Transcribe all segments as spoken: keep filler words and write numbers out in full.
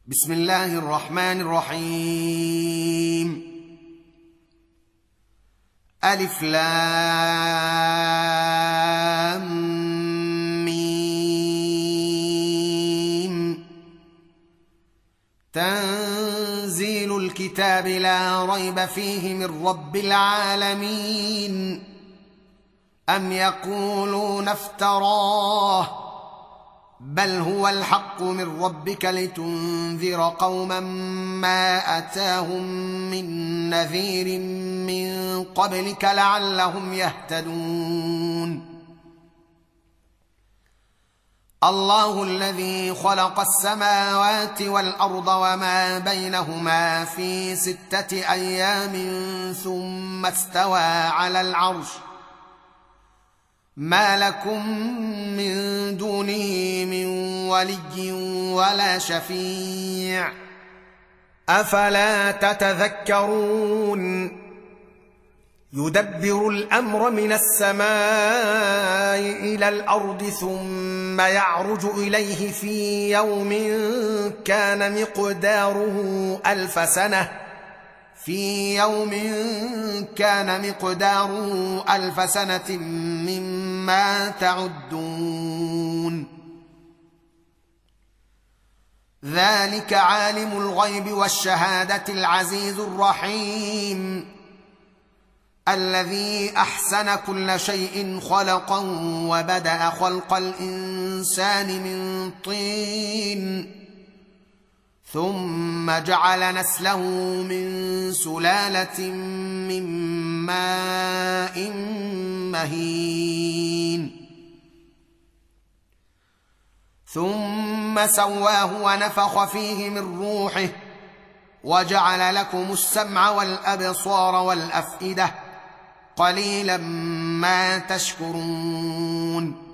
بسم الله الرحمن الرحيم. ألف لام ميم. تنزيل الكتاب لا ريب فيه من رب العالمين. أم يقولون افتراه بل هو الحق من ربك لتنذر قوما ما أتاهم من نذير من قبلك لعلهم يهتدون. الله الذي خلق السماوات والأرض وما بينهما في ستة أيام ثم استوى على العرش ما لكم من دونه من ولي ولا شفيع أفلا تتذكرون. يدبر الأمر من السماء إلى الأرض ثم يعرج إليه في يوم كان مقداره ألف سنة في يوم كان مقداره ألف سنة مما تعدون. ذلك عالم الغيب والشهادة العزيز الرحيم الذي أحسن كل شيء خلقا وبدأ خلق الإنسان من طين ثم جعل نسله من سلالة من ماء مهين ثم سواه ونفخ فيه من روحه وجعل لكم السمع والأبصار والأفئدة قليلا ما تشكرون.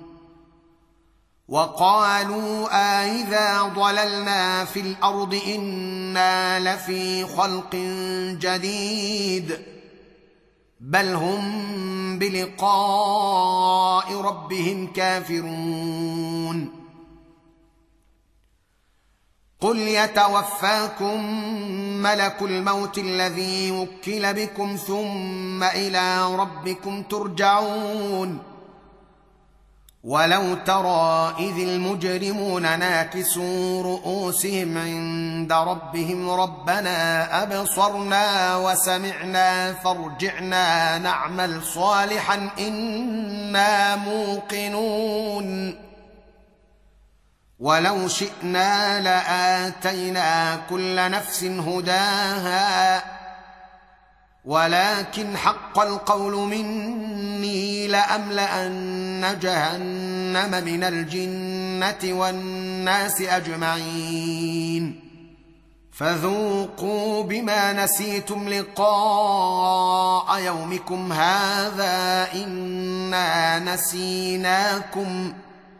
وقالوا أإذا ضللنا في الأرض إنا لفي خلق جديد بل هم بلقاء ربهم كافرون. قل يتوفاكم ملك الموت الذي وكل بكم ثم إلى ربكم ترجعون. ولو ترى إذ المجرمون ناكسوا رؤوسهم عند ربهم ربنا أبصرنا وسمعنا فارجعنا نعمل صالحا إنا موقنون. ولو شئنا لآتينا كل نفس هداها ولكن حق القول مني لأملأن جهنم من الجنة والناس أجمعين فذوقوا بما نسيتم لقاء يومكم هذا إنا نسيناكم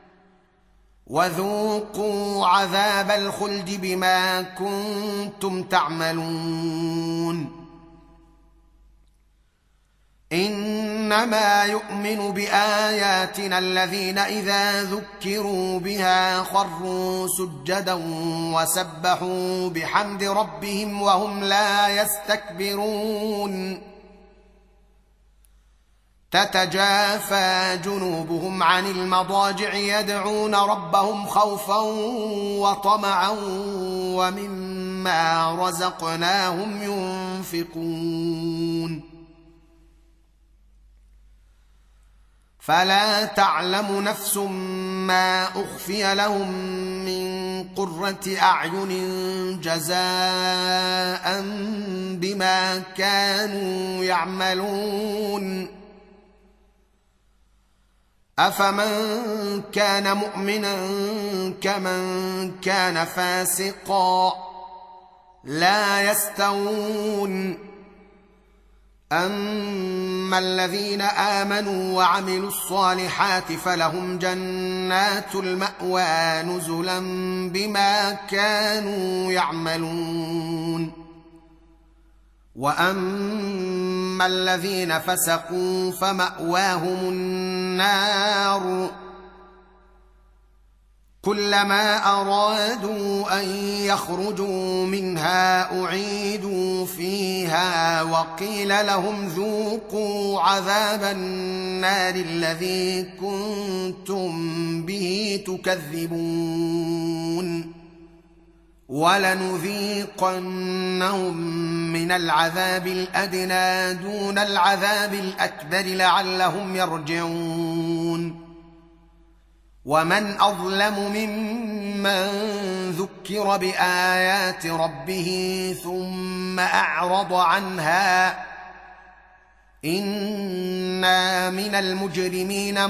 وذوقوا عذاب الخلد بما كنتم تعملون. إنما يؤمن بآياتنا الذين إذا ذكروا بها خروا سجدا وسبحوا بحمد ربهم وهم لا يستكبرون. تتجافى جنوبهم عن المضاجع يدعون ربهم خوفا وطمعا ومما رزقناهم ينفقون. فلا تعلم نفس ما أخفي لهم من قرة أعين جزاء بما كانوا يعملون. أفمن كان مؤمنا كمن كان فاسقا لا يستوون. أما الذين آمنوا وعملوا الصالحات فلهم جنات المأوى نزلا بما كانوا يعملون. وأما الذين فسقوا فمأواهم النار كلما أرادوا أن يخرجوا منها أعيدوا فيها وقيل لهم ذوقوا عذاب النار الذي كنتم به تكذبون ولنذيقنهم من العذاب الأدنى دون العذاب الأكبر لعلهم يرجعون ومن أظلم ممن ذكر بآيات ربه ثم أعرض عنها إنا من المجرمين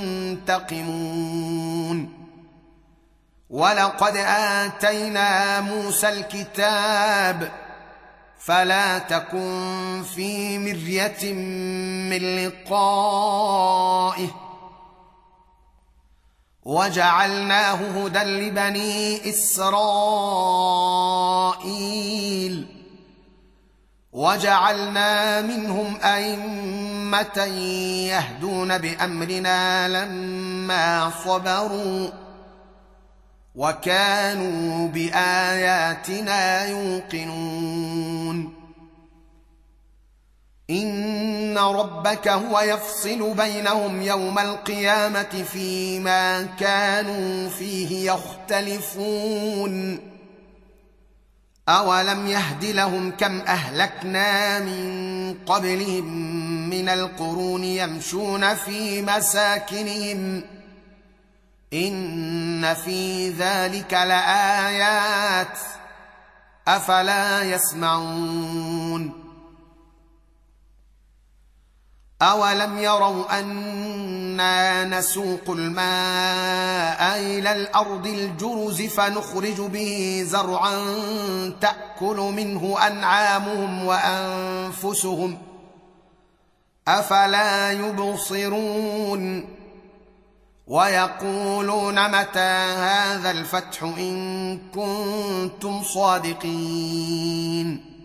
منتقمون ولقد آتينا موسى الكتاب فلا تكن في مرية من لقائه وجعلناه هدى لبني إسرائيل وجعلنا منهم أئمة يهدون بأمرنا لما صبروا وكانوا بآياتنا يوقنون إن ربك هو يفصل بينهم يوم القيامة فيما كانوا فيه يختلفون أولم يهد لهم كم أهلكنا من قبلهم من القرون يمشون في مساكنهم إن في ذلك لآيات أفلا يسمعون أولم يروا أنا نسوق الماء إلى الأرض الجرز فنخرج به زرعا تأكل منه أنعامهم وأنفسهم أفلا يبصرون ويقولون متى هذا الفتح إن كنتم صادقين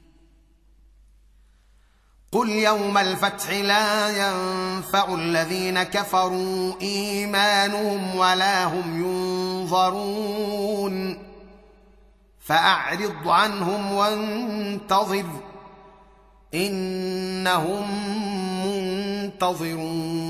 قل يوم الفتح لا ينفع الذين كفروا إيمانهم ولا هم ينظرون فأعرض عنهم وانتظر إنهم منتظرون